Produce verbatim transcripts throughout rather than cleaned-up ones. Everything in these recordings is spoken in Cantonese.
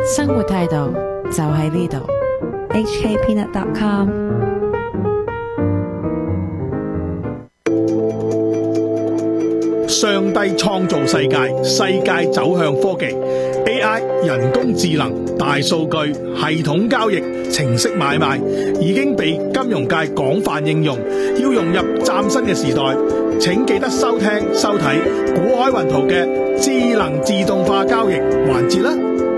生活態度就喺呢度。 H K peanut dot com。 上帝創造世界，世界走向科技 A I 人工智能、大數據、系統交易、程式買賣已經被金融界廣泛應用，要融入嶄新嘅時代，請記得收聽收睇古海雲圖嘅智能自動化交易環節啦。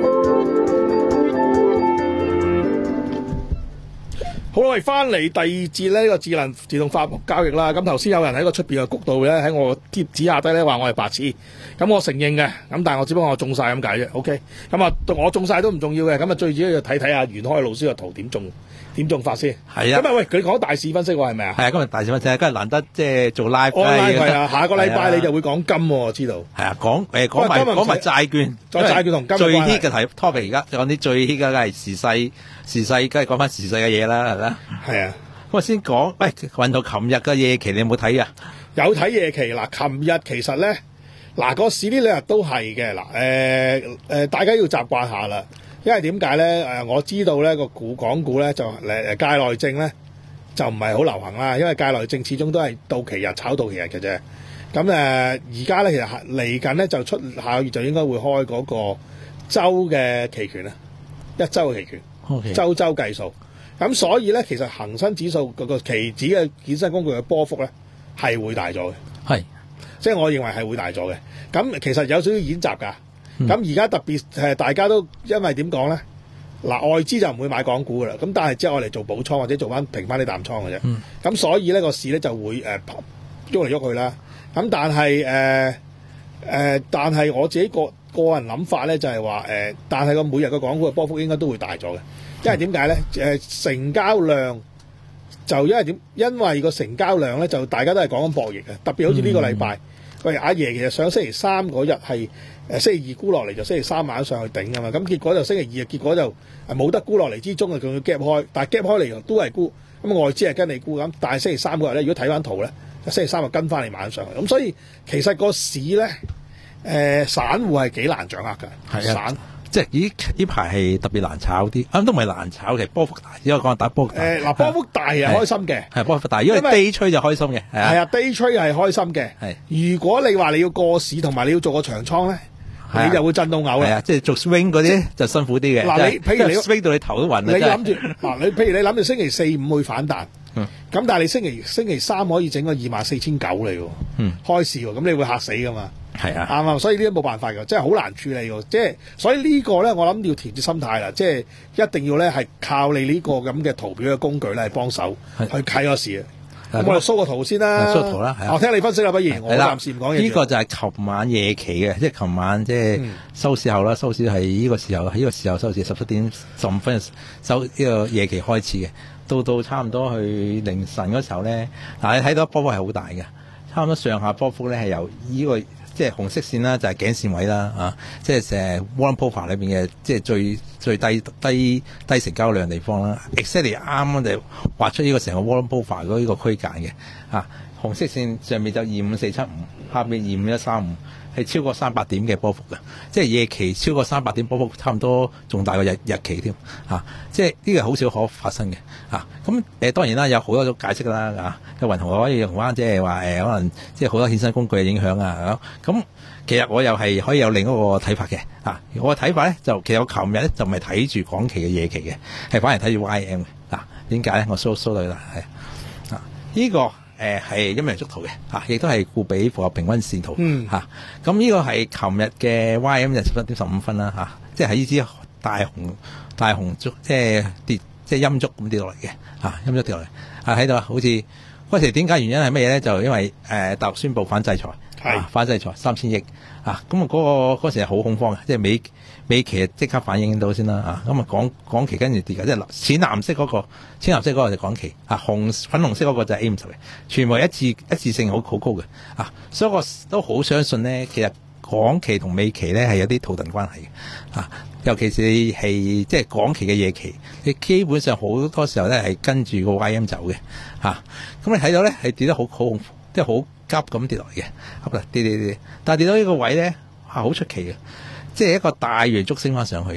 好啦，喂，翻嚟第二節呢、呢個智能自動化交易啦。咁頭先有人喺個出邊嘅谷度咧，喺我貼紙下低咧話我係白痴，咁我承認嘅。咁但係我只不過我中晒咁解啫。OK，咁啊我中晒都唔重要嘅。咁啊最主要要睇睇下袁開老師個圖點中點中法先。 係啊。 咁啊喂，佢講大市分析喎係咪啊？ 係啊，今日大市分析，今日難得即係做 live。 live 係啊，下個禮拜你就會講金喎，我知道。 係啊，講誒講埋講埋債券， 再債券同金最 hit 嘅題 topic 而家講啲最 hit 嘅梗係時勢，時勢梗係講翻時勢嘅嘢啦，係咪啊？ 係啊。 咁我先講，喂，運到琴日嘅夜期你有冇睇啊？ 有睇夜期嗱，琴日其實咧嗱個市呢兩日都係嘅嗱，誒誒大家要習慣下啦，因為點解咧？誒我知道咧個股港股咧就誒誒界內證咧就唔係好流行啦，因為界內證始終都係到期日炒到期日嘅啫。咁誒而家咧其實嚟緊咧就出下個月就應該會開嗰個周嘅期權啦，一周嘅期權，okay. 周周計數。咁所以咧，其實恒生指數嗰個期指嘅衍生工具嘅波幅咧係會大咗嘅， 係， 即係我認為係會大咗嘅。咁其實有少少演習㗎。咁而家特別誒，大家都因為點講咧？嗱，外資就唔會買港股㗎啦。咁但係即係我嚟做補倉或者做翻平翻啲淡倉嘅啫。咁、嗯、所以咧個市咧就會誒喐嚟喐去啦。咁但係誒誒，但係我自己個個人諗法咧就係話誒，但係個每日個港股嘅波幅應該都會大咗嘅。因為點解咧？誒成交量就因為點？因為個成交量咧就大家都係講緊博弈嘅，特別好似呢個禮拜，嗯、喂阿爺其實上星期三嗰日係誒星期二沽落嚟，就星期三晚上去頂啊嘛，咁結果就星期二啊，結果就冇得沽落嚟之中啊，仲要夾開，但係夾開嚟都係沽，咁外資係跟你沽咁，但係星期三嗰日咧，如果睇翻圖咧，星期三就跟翻你晚上去，咁所以其實個市咧誒、呃、散戶係幾難掌握㗎，係啊。散即係依呢排係特別難炒啲，咁都唔係難炒嘅，波幅大。因為講打波幅大， 誒嗱，波幅大係開心嘅， 係波幅大，因為 day trade 就開心嘅，係啊， 係啊 day trade 係開心嘅。係如果你話你要過市同埋你要做個長倉咧，你就會震到嘔啦。係啊， 即係做 swing 嗰啲就辛苦啲嘅。嗱，你譬如你 swing 到你頭都暈， 你諗住嗱，你譬如你諗住星期四五會反彈，咁、嗯、但係你星期星期三可以整個二萬四千九嚟喎，嗯，開市喎，咁你會嚇死噶嘛？係啊，啱啊，所以呢啲冇辦法㗎，即係好難處理㗎，即係所以呢個咧，我諗要調節心態啦，即係一定要咧係靠你呢個咁嘅圖表嘅工具咧係幫手去睇個市啊。咁我哋 show 個圖先啦 ，show 圖啦， 我聽你分析啦，不如我暫時唔講嘢。 呢個就係琴晚夜期嘅，即係琴晚即係收市後啦，收市係呢個時候，喺呢個時候收市十七點十五分收呢個夜期開始嘅，到到差唔多去凌晨嗰時候咧，嗱你睇到波幅係好大嘅，差唔多上下波幅咧係由呢個。即係紅色線啦，就係頸線位啦，啊！即係成 Warren Buffett 裏邊嘅，即係最最低低低成交量嘅地方啦。Exactly 啱啱就畫出呢個成個 Warren Buffett 嗰呢個區間嘅，啊！紅色線上面就二五四七五，下面二五一三五，係超過三百點嘅波幅嘅，即係夜期超過三百點波幅，差唔多仲大過日日期添，啊！即係呢個好少可發生嘅，啊！咁誒當然啦，有好多種解釋啦，啊！個雲圖可以用翻即係話誒，可能即係好多衍生工具嘅影響啊，咁其實我又係可以有另一個睇法嘅，啊！我嘅睇法咧就其實我琴日咧就唔係睇住港期嘅夜期嘅，係反而睇住 Y M 嘅，嗱點解咧？我 show show 到啦，係啊，呢個。誒係陰陽燭圖嘅，嚇，亦都係固比符合平均線圖，嚇、嗯。咁、啊、呢個係琴日嘅 Y M 就十一點十五分啦，嚇、啊，即係喺呢支大紅大紅燭，即係跌，即係陰燭咁跌落嚟嘅，嚇、啊，陰燭跌落嚟，啊喺度啊，好似嗰時點解原因係乜嘢咧？就因為誒、呃、大陸宣布反制裁，係、啊、反制裁三千億，啊，咁啊嗰個嗰時係好恐慌嘅，即係美。美期即刻反映到先啦，啊，咁啊港港期跟住跌嘅，即係淺藍色嗰、那個，淺藍色嗰個就港期，啊紅粉紅色嗰個就係 A 五十嘅，全部一致一致性好好高嘅，啊，所以我都好相信咧，其實港期同美期咧係有啲圖騰關係嘅，啊，尤其是係即係港期嘅夜期，你基本上好多時候咧係跟住個 Y M 走嘅，啊，咁你睇到咧係跌得好好，即係好急咁跌落嚟嘅，急啦跌跌跌，但係跌到呢個位咧，哇好出奇嘅。即係一個大陽燭升翻上去，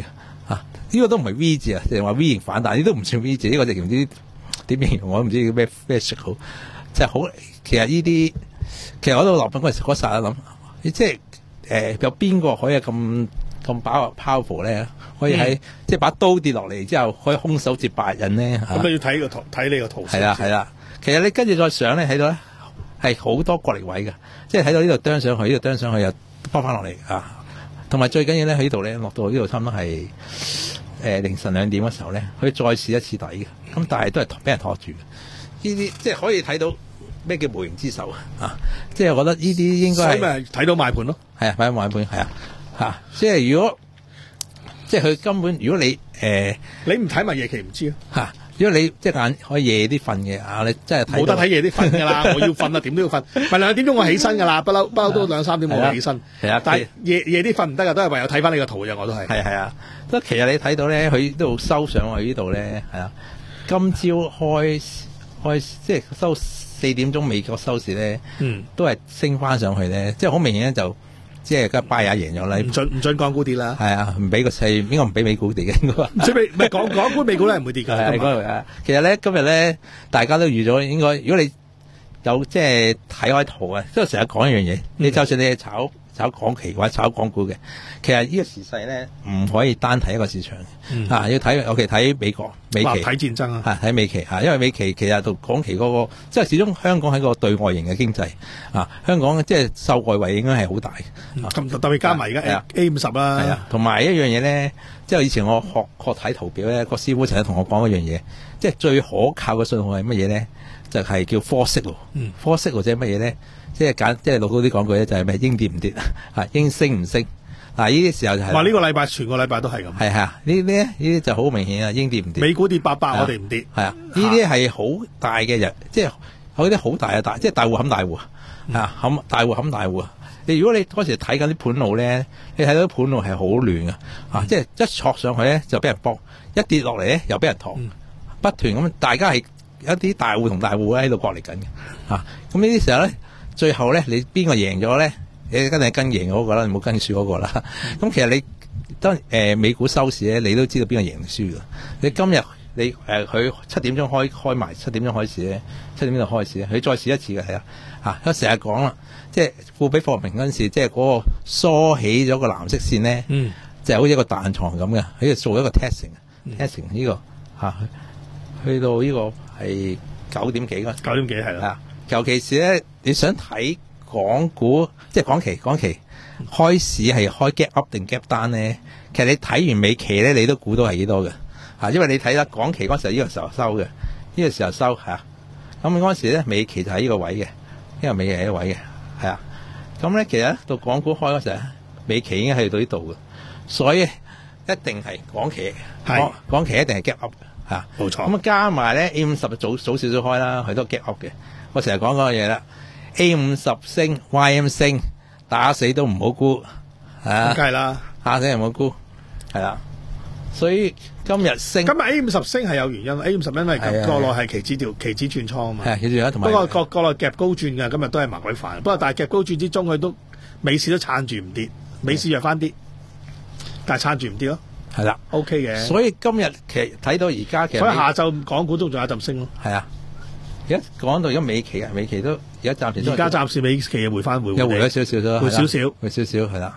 啊，呢、這個都唔係 V 字啊，即係話 V 型反彈，呢都唔算 V 字，呢、這個直唔知點形容，我都唔知叫咩咩色好，即係好。其實呢啲，其實我都落品嗰時嗰剎諗，即係誒、呃、有邊個可以咁咁飽 powerful 咧？可以喺、嗯、即係把刀跌落嚟之後，可以空手接白刃咧？咁你要睇個圖，睇你個圖。 係啦係啦，其實你跟住再上咧，睇到咧係好多角力位嘅，即係睇到呢度啄上去，呢度啄上去又幫翻落嚟啊！同埋最緊要咧喺呢度咧落到呢度差唔多係誒凌晨兩點嘅時候咧，可以再試一次底嘅。咁但係都係俾人托住嘅。呢啲即係可以睇到咩叫無形之手啊！即係我覺得呢啲應該係所以咪睇到賣盤咯。 係啊，睇到賣盤係啊嚇！即係如果即係佢根本，如果你誒、呃、 你唔睇咪夜期唔知咯嚇。如果你即係眼可以夜啲瞓嘅啊，你真係冇得睇夜啲瞓㗎啦！我要瞓啊，點都要瞓。咪兩點鐘我起身㗎啦，不嬲不嬲都兩三點我起身。係啊，但係夜夜啲瞓唔得㗎，都係唯有睇翻你個圖啫，我都係。係係啊， 即係其實你睇到咧，佢呢度收上去呢度咧，係啊，今朝開開即係收四點鐘美國收市咧，嗯，都係升翻上去咧，即係好明顯咧就。即係而家拜亞贏咗啦，唔准唔准港股跌啦。係啊，唔俾個勢，應該唔俾美股跌嘅應該。唔准美唔係港港股美股咧唔會跌㗎。係嗰度其實咧今日咧大家都預咗應該，如果你有即係睇開圖啊，即係成日講一樣嘢，你就算你係炒炒港期或者炒港股嘅，其實呢個時勢咧唔可以單睇一個市場嘅、嗯啊，要睇尤其睇美國美期睇戰爭啊， 睇美期啊，因為美期其實同港期嗰、那個即係始終香港係個對外型嘅經濟啊，香港即係受外圍影響係好大， 咁、嗯、特別加埋而家 A 五十啦， 係啊，同埋一樣嘢咧，即係以前我學學睇圖表咧，個師傅成日同我講一樣嘢，即係最可靠嘅信號係乜嘢咧？就係、是、叫 four signal，嗯 four signal 或者乜嘢咧？即係簡，即係老高啲講句咧，就係咩？應跌唔跌啊？應升唔升？嗱，呢啲時候就係、是。話呢個禮拜全個禮拜都係咁。係啊，呢啲呢啲就好明顯啊，應跌唔跌。美股跌八百，我哋唔跌。係啊，呢啲係好大嘅人，即係有啲好大嘅大，即係大戶冚大戶啊！啊，冚大戶冚大戶啊！你如果你嗰時睇緊啲盤路咧，你睇到啲盤路係好亂啊！啊，即係一戳上去咧就俾人搏，一跌落嚟咧又俾人托、嗯，不斷咁，大家係一啲大戶同大戶喺度角力緊嘅。啊，咁呢啲時候咧。最後咧，你邊個贏咗咧？你跟係跟贏嗰個啦，你冇跟輸嗰個啦。咁、嗯、其實你當誒、呃、美股收市咧，你都知道邊個贏定輸㗎。你今日你誒佢七點鐘開開埋，七點鐘開市咧，七點鐘就開市咧，佢再試一次嘅係啊嚇。我成日講啦，即係富比貨明嗰陣時，即係嗰個梳起咗個藍色線咧，嗯，就係、好似一個彈床咁嘅，喺度做一個 testing，testing 呢、嗯 testing 呢個嚇、啊，去到呢個係九點幾嗰九點幾係啦。尤其是咧，你想睇港股，即係港期，港期開市係開 gap up 定 gap down 咧？其實你睇完美期咧，你都估到係幾多嘅嚇，因為你睇得港期嗰時候呢個時候收嘅，呢、呢個時候收嚇。咁嗰時咧，美期就喺呢個位嘅，呢個美期係呢個位嘅，係啊。咁咧，其實到港股開嗰時候，美期已經去到呢度嘅，所以一定係港期，港港期一定係 gap up 嘅嚇，冇錯。咁加埋咧 A 五十早早少少開啦，佢都 gap up 嘅。我成日講嗰個嘢啦 ，A 五十升 ，Y M 升，打死都唔好沽，係啊，梗係啦，打死唔好沽，係啦。所以今日升，今日 A 五十升係有原因 ，A 五十因為國內係期指調期指轉倉啊嘛，係期指同埋。不過國國內夾高轉嘅，今日都係麻鬼煩。不過但係夾高轉之中，佢都美市都撐住唔跌，美市弱翻啲，但係撐住唔跌咯。係啦 ，OK 嘅。所以今日其實睇到而家其實，所以下晝港股都仲有一陣升咯。係啊。而家講到而家美期啊，美期都而家暫時而家暫時美期回翻回，又回咗少少咗，回少少，回少少係啦，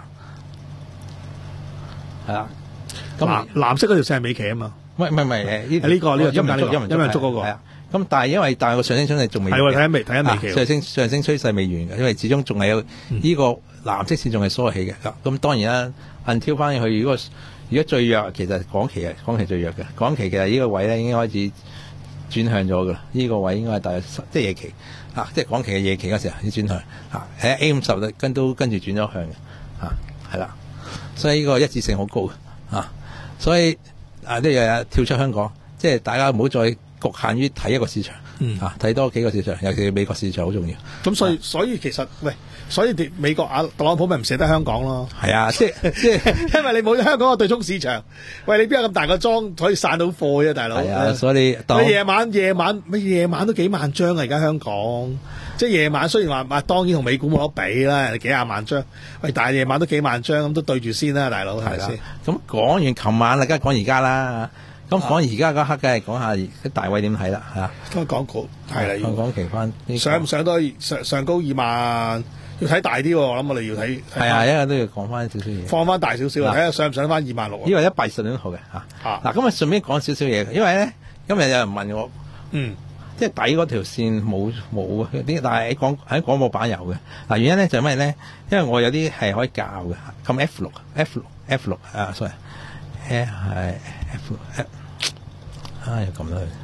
係啦。咁藍藍色嗰條線係美期啊嘛，唔係唔係唔係誒呢呢個呢個陰陽陰陽燭嗰個係啊。咁但係因為但係個上升趨勢仲未係喎，睇緊未睇緊美期上升上升趨勢未完嘅，因為始終仲係有呢個藍色線仲係梳起嘅。咁當然啦，按挑翻去，如果如果最弱其實港期係港期最弱嘅，港期其實呢個位咧已經開始轉向咗噶啦，呢、這個位應該係大約即係夜期啊，即係港期嘅夜期嗰時候已經轉向啊，喺 A 五十跟都跟住轉咗向嘅啊，係啦，所以呢個一致性好高嘅啊，所以啊呢樣嘢跳出香港，即係大家唔好再局限於睇一個市場，嗯啊，睇多幾個市場，尤其是美國市場好重要。咁所以、啊、所以其實喂，所以美國啊特朗普咪唔捨得香港咯？係啊，即係即係因為你冇香港個對沖市場，喂，你邊有咁大個莊可以散到貨啫，大佬？係啊，所以你夜晚夜晚咩夜晚都幾萬張啊！而家香港即係夜晚雖然話，當然同美股冇得比啦，幾廿萬張，喂，但係夜晚都幾萬張，咁都對住先啦，大佬係咪先？ 咁講完琴晚啦，梗係講而家啦。咁講而家嗰刻，梗係講下啲大位點睇啦，嚇。 都講股係啦，要講期翻上唔上到上上高二萬，要睇大啲喎。我諗我哋要睇係啊，一日都要講翻少少嘢， 放翻大少少，睇下上唔上翻二萬六。 呢個一百二十點號嘅嚇。嗱，咁啊順便講少少嘢，因為咧今日有人問我， 嗯，即係底嗰條線冇冇啲，但係喺廣喺廣播版有嘅。嗱，原因咧就係咩咧？因為我有啲係可以教嘅，咁 F 六 F 六 F 六啊 ，sorry。誒係 F F 啊又撳到去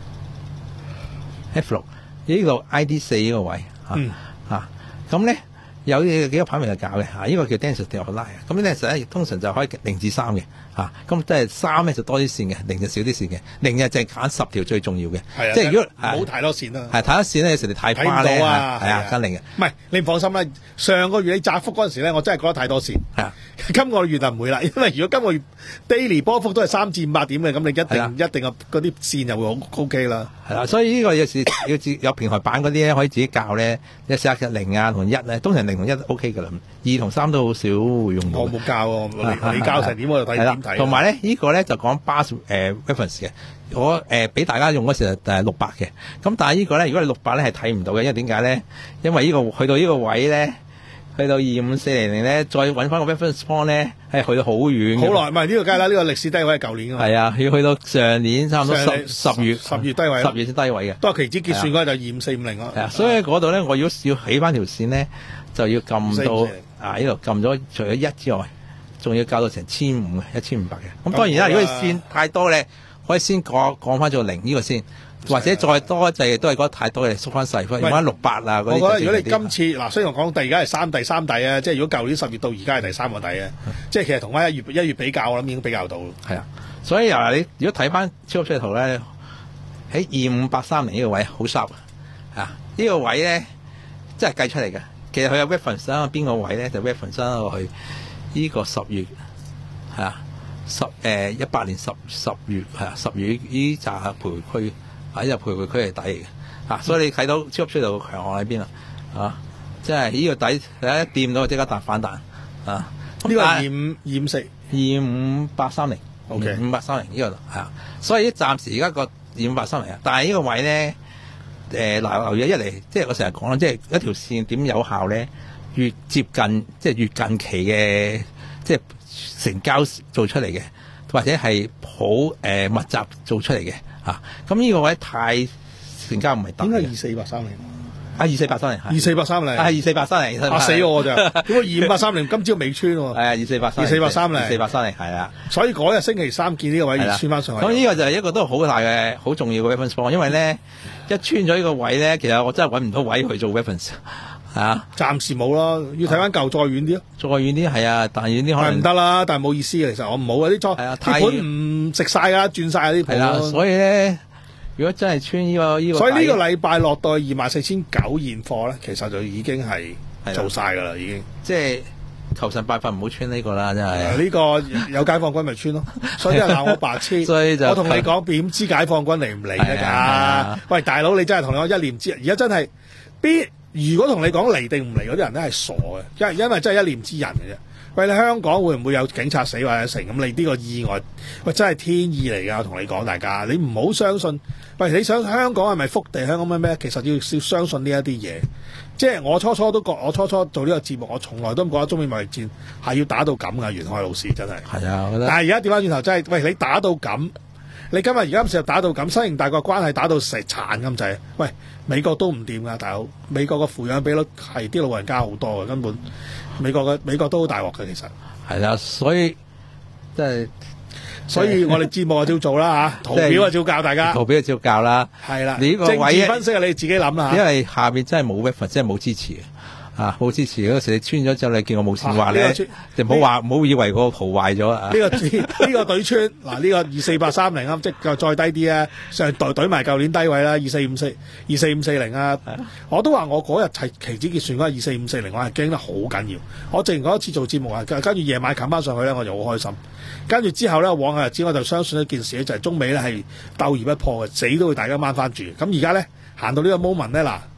F 六呢個 I D 四呢個位嚇嚇咁咧有幾個牌面就搞嘅嚇，呢個叫 density of line，咁呢陣咧通常就可以零至三嘅嚇，咁即係三咧就多啲線嘅，零就少啲線嘅，零就淨係揀十條最重要嘅，即係如果冇太多線啦， 係太多線咧有時你太花咧，係啊跟零嘅， 唔係你唔放心啦，上個月你窄幅嗰陣時咧，我真係覺得太多線，係啊，今個月就唔會啦，因為如果今個月 daily 波幅都係三至五百點嘅，咁你一定一定個嗰啲線就會好 OK 啦，係啦，所以呢個有時要有平台版嗰啲咧可以自己教咧，一四一零啊同一咧，通常零同一 OK 噶啦，二同三都好少會用到。我冇教喎，你教成點我就睇點睇。 同埋咧呢個咧就講 bus 誒 reference 嘅，我誒俾大家用嗰時候係六百嘅，咁但係呢個咧如果你六百咧係睇唔到嘅，因為點解咧？因為呢個去到呢個位咧。去到二五四零零咧，再揾翻個 reference point 咧，係去到好遠。好耐，唔係呢個梗係啦，呢個歷史低位係舊年㗎嘛。 係啊，要去到上年差唔多十十月十月低位， 十月先低位嘅。 都係期指結算嗰陣就二五四五零咯。 係啊，所以嗰度咧，我要要起翻條線咧，就要撳到啊呢度撳咗，除咗一之外，仲要校到成千五嘅，一千五百嘅。咁當然啦，如果你線太多咧，可以先降降翻做零呢個先。或者再多就係都係覺得太多嘅，縮翻細翻，用翻六百啊嗰啲。我覺得如果你今次嗱，雖然我講第而家係三第三底啊，即係如果舊年十月到而家係第三個底啊，即係其實同翻一月一月比較，我諗已經比較到。係啊，所以嗱你如果睇翻超級圖咧，喺二五八三零呢個位好 sharp 啊！呢個位咧即係計出嚟嘅。其實佢有 reference 啦，邊個位咧就 reference 落去呢個十月係啊，十誒一八年十十月係啊，十月呢扎徘徊區。喺入徘徊區係底嚟嘅，啊，所以你睇到超級出度強項喺邊啊？啊，即係呢個底，你一掂到即刻彈反彈，啊，呢個二五二五四二五八三零 ，OK， 五八三零呢個係啊，所以暫時而家個二五八三零啊，但係呢個位咧，誒嗱留意一嚟，即係我成日講啦，即係一條線點有效咧，越接近即係越近期嘅，即係成交做出嚟嘅，或者係好誒密集做出嚟嘅。啊！咁呢個位太成交唔係大，應該二四八三零啊，二四八三零，二四八三零，啊二四八三零，嚇死我咋？點解二五八三零今朝未穿喎？係啊，二四八三，二四八三零，二四八三零係啊。所以嗰日星期三見呢個位要穿翻上去。咁呢個就係一個都好大嘅、好重要嘅 reference point，因為咧一穿咗呢個位咧，其實我真係揾唔到位去做 reference。係啊，暫時冇咯，要睇翻舊再遠啲咯，再遠啲係啊，但遠啲可能唔得啦，但係冇意思嘅，其實我唔好啊啲倉，啲盤唔食晒噶，轉晒啲盤。係啦，所以咧，如果真係穿呢個呢個，所以呢個禮拜落到二萬四千九現貨咧，其實就已經係做晒噶啦，已經。即係求神拜佛唔好穿呢個啦，真係。呢個有解放軍咪穿咯，所以鬧我白痴。所以就我同你講，點知解放軍嚟唔嚟得㗎？喂，大佬，你真係同我一念之，而家真係邊？如果同你講嚟定唔嚟嗰啲人咧係傻嘅，因為因為真係一念之人嘅啫。喂，你香港會唔會有警察死或者成咁？你呢個意外，喂真係天意嚟㗎！我同你講，大家你唔好相信。喂，你想香港係咪福地？香港咩咩？其實要要相信呢一啲嘢。即係我初初都覺，我初初做呢個節目，我從來都唔覺得中美貿易戰係要打到咁㗎。袁開老師真係。係啊，我覺得。但係而家調翻轉頭，真係喂你打到咁。你今日而家今時打到咁，新型大國關係打到成殘咁滯，喂，美國都唔掂㗎，大佬，美國個撫養比率係啲老人家好多嘅，根本美國嘅美國都好大鑊嘅，其實係啦，所以即係，所以我哋節目就照做啦嚇，圖表就照教大家，圖表就照教啦，係啦，你呢個位政治分析啊，你自己諗啦，因為下邊真係冇 reference，真係冇支持嘅。啊，冇支持嗰時你穿咗之後，你見我冇線話咧，就唔好話，唔好以為個圖壞咗啊！呢個呢個對穿嗱，呢個二四八三零啊，即係再低啲啊，上代懟埋舊年低位啦，二四五四二四五四零啊，我都話我嗰日係期指結算嗰日二四五四零，我係驚得好緊要。我之前嗰一次做節目啊，跟住夜晚冚翻上去咧，我就好開心。跟住之後咧，往後日子我就相信一件事咧，就係中美咧係鬥而不破嘅，死都會大家掹翻住。咁而家咧行到呢個 moment 咧嗱。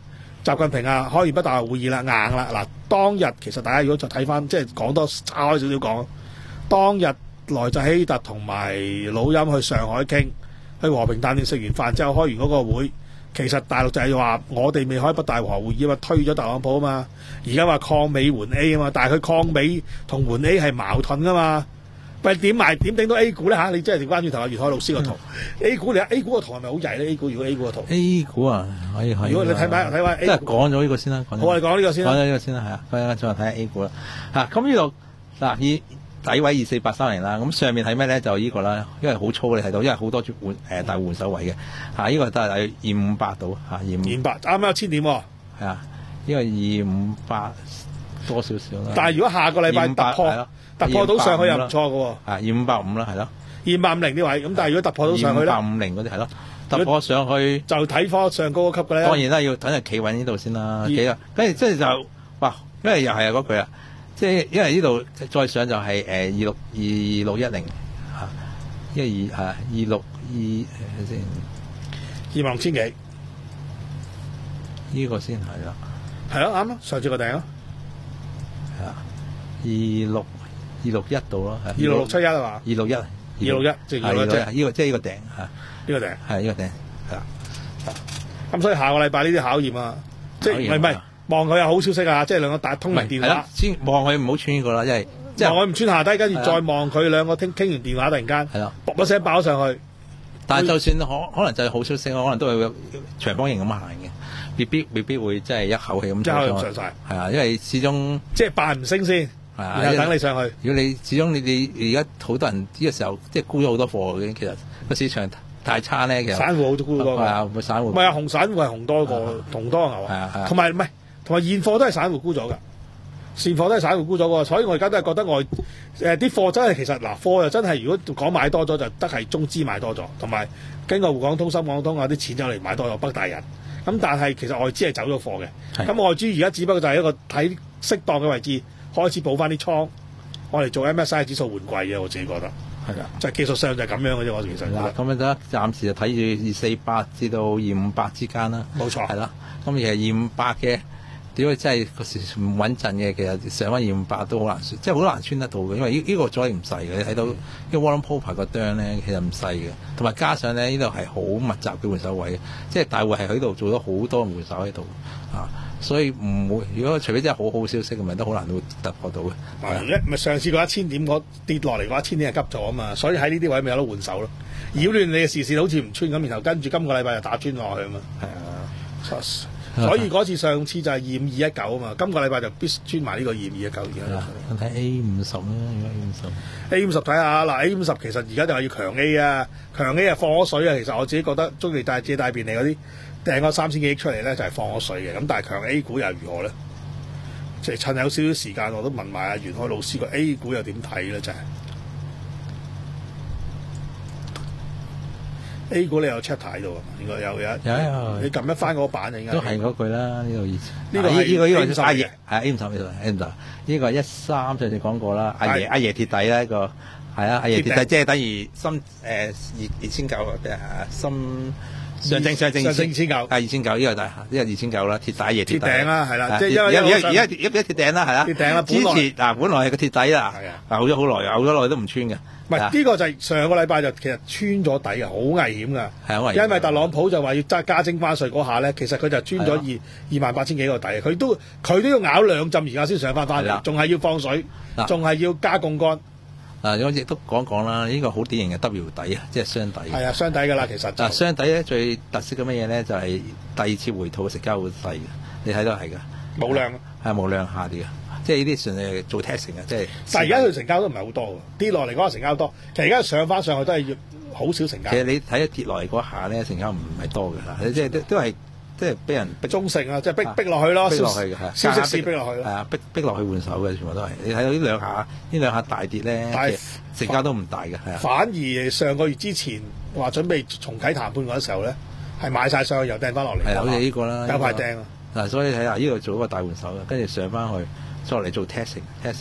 習近平啊開完北大會議啦，硬啦嗱。當日其實大家如果就睇翻，即係講多岔開少少講，當日萊澤希特同埋魯欽去上海傾，去和平談判，食完飯之後開完嗰個會，其實大陸就係話我哋未開北大和會議啊嘛，推咗特朗普啊嘛，而家話抗美援 A 啊嘛，但係佢抗美同援 A 係矛盾噶嘛。喂，點埋點頂到 A 股咧嚇？你真係調翻轉頭啊！粵海老師個圖、嗯、A 股你 A 股個圖係咪好曳咧 ？A 股如果 A 股個圖 A 股啊，可以可以。 如果你睇翻睇翻 A 股， 即係講咗呢個先啦。 好，我哋講呢個先啦。 講咗呢個先啦，係啊，咁樣再睇下 A 股啦。嚇，咁呢度嗱以底位二四八三零啦，咁上面係咩咧？就呢個啦，因為好粗你睇到，因為好多換誒大換手位嘅嚇，呢個都係大約二五八到嚇，二五八啱啱有千點喎。 係啊，呢個二五八多少少啦。 但係如果下個禮拜突破突破到上去又唔錯嘅喎。 係二五八五啦，係咯。 二八五零呢位，咁但係如果突破到上去咧， 二五八五零嗰啲係咯，突破上去就睇科上高級嘅咧。 當然啦，要等人企穩呢度先啦，企啊，跟住即係就哇，因為又係嗰句啦，即係因為呢度再上就係誒二六二六一零嚇，因為二係二六二睇先， 二萬六千幾， 呢個先係啦， 係咯啱啊，上次個頂咯， 係啊，二六二六一度咯， 二六六七一係嘛？ 二六一。 二六一，即係二六一， 呢個即係呢個頂嚇， 呢個頂係呢個頂係啦。 咁所以下個禮拜呢啲考驗啊，即係唔係唔係望佢有好消息啊，即係兩個打通完電話， 先望佢唔好穿呢個啦，因為即係望佢唔穿下低，跟住再望佢兩個傾傾完電話，突然間係啦， 卜一聲爆上去。 但係就算可可能就係好消息，可能都係長方形咁行嘅，未必未必會即係一口氣咁上上晒。 係啊，因為始終即係扮唔升先。然後等你上去。 如果你始終你你而家好多人呢個時候即係沽咗好多貨嘅，其實個市場太差咧，其實散戶好沽多。 係啊，咪散戶。 唔係啊，紅散戶係紅多過紅多牛啊。 係啊係啊。 同埋唔係，同埋現貨都係散戶沽咗㗎，現貨都係散戶沽咗㗎，所以我而家都係覺得我誒啲貨真係其實嗱貨又真係如果講買多咗就得係中資買多咗，同埋經過滬港通、深港通啊啲錢走嚟買多咗北大人。咁但係其實外資係走咗貨嘅。咁外資而家只不過就係一個睇適當嘅位置。開始補翻啲倉，我哋做 M S I 指數換季嘅，我自己覺得係啊，就係技術上就係咁樣嘅啫。我其實嗱，咁樣得，暫時就睇住二四八至到二五八之間啦。 冇錯， 係啦。咁其實二五八嘅，屌真係個時唔穩陣嘅，其實上翻二五八都好難，即係好難穿得到嘅，因為呢呢個阻力唔細嘅。你睇到呢個 Warren Popper 個釘咧，其實唔細嘅，同埋加上咧呢度係好密集嘅換手位嘅，即係大戶係喺度做咗好多換手喺度啊。所以唔會，如果除非真係好好消息，咁咪都好難會突破到嘅。 係咪上次嗰一千點嗰跌落嚟嗰一千點係急咗啊嘛，所以喺呢啲位咪有得換手咯。擾亂你嘅視線好似唔穿咁，然後跟住今個禮拜就打穿落去啊嘛。係啊，所以嗰次上次就係二五二一九啊嘛，今個禮拜就必須穿埋呢個二五二一九而家。 我睇 A 五十啦，如果 A 五十。 A 五十睇下嗱 A 五十其實而家就係要強 A 啊，強 A 啊放咗水啊。其實我自己覺得中意大借大便利嗰啲。掟嗰三千幾億出嚟咧，就係放咗水嘅。咁但係強 A 股又如何咧？即係趁有少少時間，我都問埋阿袁海老師個 A 股又點睇咧？真係 A 股你有 check 喺度啊？應該有嘅。 有有。 你撳一翻嗰個版就應該。 都係嗰句啦，呢度意思。 呢個係呢個呢個 A 五十阿爺係 A 五十呢度 A 五十。呢個一三上次講過啦，阿爺阿爺鐵底咧一個係啊，阿爺鐵底即係等於深誒二二千九啊深。上證上證上證二千九， 係二千九，呢個大，呢個二千九啦，鐵底嘢鐵頂啦，係啦，即係因為而家而家而家鐵頂啦，係啦， 鐵頂啦， 之前嗱本來係個鐵底啦， 係啊， 熬咗好耐，熬咗耐都唔穿嘅。 唔係呢個就係上個禮拜就其實穿咗底嘅，好危險㗎， 係好危險。 因為特朗普就話要加加徵關稅嗰下咧，其實佢就穿咗二二萬八千幾個底，佢都佢都要咬兩浸而家先上翻翻嚟，仲係要放水，仲係要加槓桿。 嗱，我亦都講講啦，呢個好典型嘅 W 底啊，即係雙底。 係啊，雙底㗎啦，其實。嗱， 雙底咧最特色嘅乜嘢咧，就係第二次回吐嘅成交好細嘅，你睇到係㗎。 冇量。 係冇量下跌嘅，即係呢啲純係做 testing 嘅，即係。 但係而家佢成交都唔係好多㗎，跌落嚟嗰個成交多，其實而家上翻上去都係要好少成交。 其實你睇跌落嚟嗰下咧，成交唔係多㗎啦，即係都都係。即係俾人逼中性啊！即係逼逼落去咯， 逼落去嘅係消息市逼落去咯， 係啊，逼逼落去換手嘅，全部都係。你睇到呢兩下，呢兩下大跌咧， 但成交都唔大嘅，係啊。 反而上個月之前話準備重啟談判嗰時候咧，係買晒上去又掟翻落嚟。 係好似呢個啦， 有排掟啊！ 嗱，所以睇下呢度做一個大換手啦，跟住上翻去再嚟做 testing，testing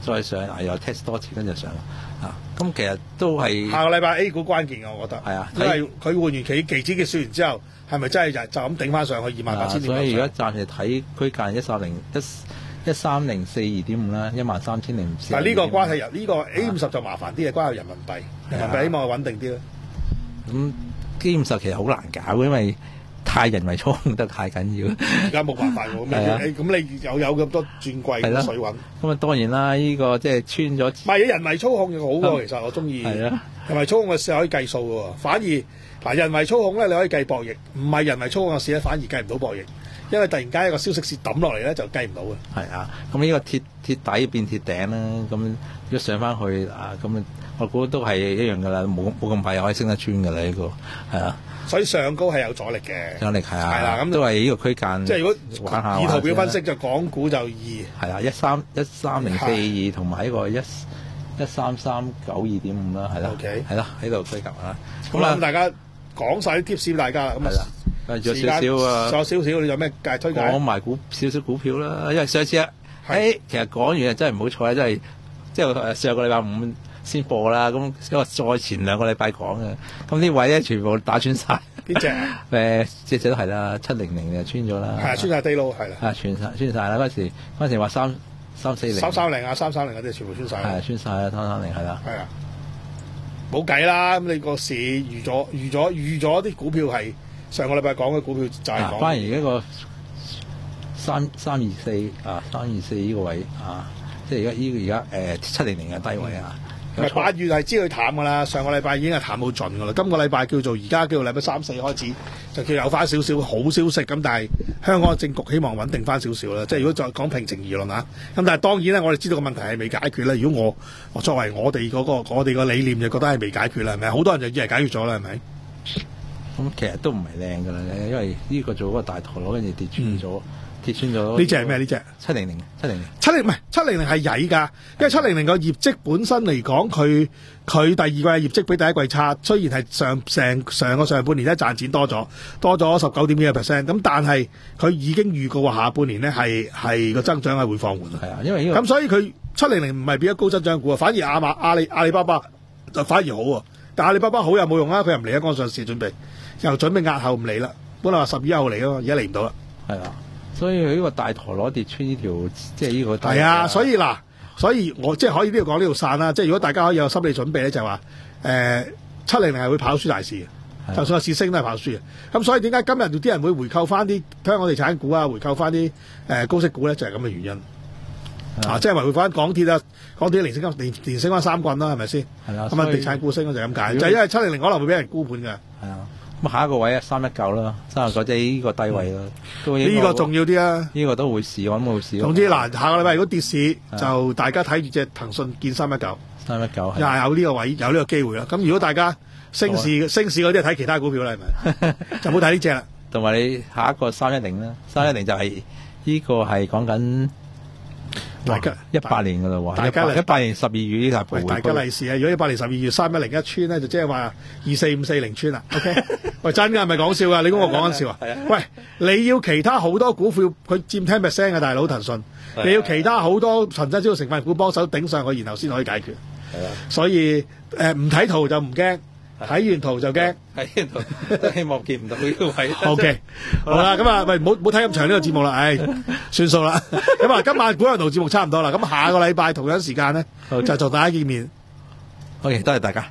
再上，啊又 test 多次跟住上啊。咁其實都係下個禮拜 A 股關鍵嘅，我覺得係啊， 因為佢換完期期指結算完之後，係咪真係就就咁頂翻上去二萬八千點？ 所以而家暫時睇區間一三零一一三零四二點五啦，一萬三千零四。 但係呢個關係人呢個 A 五十就麻煩啲嘅，關係人民幣，人民幣希望穩定啲啦。 咁 A 五十其實好難搞，因為太人為操控得太緊要。 而家冇辦法喎，咁咁你有有咁多轉貴嘅水穩。 咁啊當然啦，呢、這個即係穿咗。 唔係人為操控嘅好喎，其實我中意。係啊，人為操控嘅事可以計數嘅喎，反而嗱人為操控咧你可以計博弈，唔係人為操控嘅事咧反而計唔到博弈，因為突然間一個消息市抌落嚟咧就計唔到嘅。係啊，咁呢個鐵鐵底變鐵頂啦，咁如果上翻去啊，咁我估都係一樣噶啦，冇冇咁快又可以升得穿噶啦呢個，係啊。 所以上高係有阻力嘅， 阻力係啊， 係啦，咁都係呢個區間。 即係如果玩下以圖表分析就港股就二係啦，一三一三零四二同埋呢個一一三三九二點五啦，係啦， OK 係啦，喺度追求啦。 咁啊，大家講晒啲 tips 俾大家啦，咁啊， 仲有少少啊， 仲有少少，你有咩介推介？ 講埋股少少股票啦，因為上次啊，誒，其實講完真係唔好彩，真係即係上個禮拜五先播啦，咁因為再前兩個禮拜講嘅，咁呢位咧全部打穿晒。 邊隻？ 誒，隻隻都係啦，七零零就穿咗啦。 係啊，穿晒低路係啦。 啊，穿晒穿晒啦！嗰時嗰時話三三四零。三三零啊，三三零嗰啲全部穿晒。 係穿晒啦，三三零係啦。 係啊，冇計啦！咁你個市預咗預咗預咗啲股票係上個禮拜講嘅股票就係講。 反而一個三三二四啊，三二四呢個位啊，即係而家呢個而家誒七零零嘅低位啊。 咪八月係知佢淡㗎啦，上個禮拜已經係淡到盡㗎啦。今個禮拜叫做而家叫做禮拜三四開始就叫有翻少少好消息咁，但係香港嘅政局希望穩定翻少少啦。即係如果再講平情而論啊，咁但係當然咧，我哋知道個問題係未解決啦。如果我我作為我哋嗰、嗰個我哋個理念就覺得係未解決啦，係咪？好多人就以為解決咗啦，係咪？ 咁其實都唔係靚㗎啦，因為呢個做嗰個大陀螺跟住跌穿咗。嗯跌穿咗呢隻係咩？呢隻七零零，七零零， 七零唔係七零零係曳㗎，因為七零零個業績本身嚟講，佢佢第二季嘅業績比第一季差，雖然係上成上個上半年咧賺錢多咗，多咗十九點幾個 percent，咁但係佢已經預告話下半年咧係係個增長係會放緩。係啊，因為呢個咁所以佢七零零唔係變咗高增長股啊，反而亞馬阿里阿里巴巴就反而好喎。但阿里巴巴好又冇用啊，佢又唔嚟香港上市準備，又準備押後唔嚟啦。本來話十二一號嚟啊嘛，而家嚟唔到啦。係啊。 所以佢呢個大陀螺跌穿呢條，即係呢個係啊，所以嗱，所以我即係可以呢度講呢度散啦。即係如果大家可以有心理準備咧，就係話誒七零零係會跑輸大市嘅，就算個市升都係跑輸嘅。咁所以點解今日啲人會回購翻啲香港地產股啊，回購翻啲誒高息股咧，就係咁嘅原因。啊，即係回翻港鐵啊，港鐵連升翻連連升翻三棍啦，係咪先？係啊，咁啊地產股升就係咁解，就係因為七零零可能會俾人沽盤嘅。係啊。咁下一個位啊，三一九啦，三十九即係呢個低位啦。呢個重要啲啊！呢個都會試，我諗會試。總之嗱，下個禮拜如果跌市，就大家睇住隻騰訊見三一九。三一九又係有呢個位，有呢個機會啦。咁如果大家升市升市嗰啲，睇其他股票啦，係咪？就冇睇呢隻啦。同埋你下一個三一零啦，三一零就係呢個係講緊。大家一八年噶啦喎，大家一八年十二月呢個係大家利是啊！如果一八年十二月三一零一穿咧，就即係話二四五四零穿啦。OK， 喂，真㗎係咪講笑㗎？你估我講緊笑啊？喂，你要其他好多股票佢佔 ten percent 嘅大佬騰訊，你要其他好多恒生指數成分股幫手頂上去，然後先可以解決。係啊，所以誒唔睇圖就唔驚。睇完圖就驚，睇完圖都希望見唔到呢個位。O K， 好啦，咁啊，喂，唔好唔好睇咁長呢個節目啦，唉，算數啦。咁啊，今晚股人圖節目差唔多啦，咁下個禮拜同樣時間咧，就同大家見面。O K，多謝大家。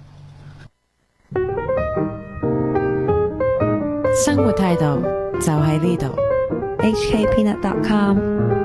生活態度就喺呢度。 H K Peanut dot com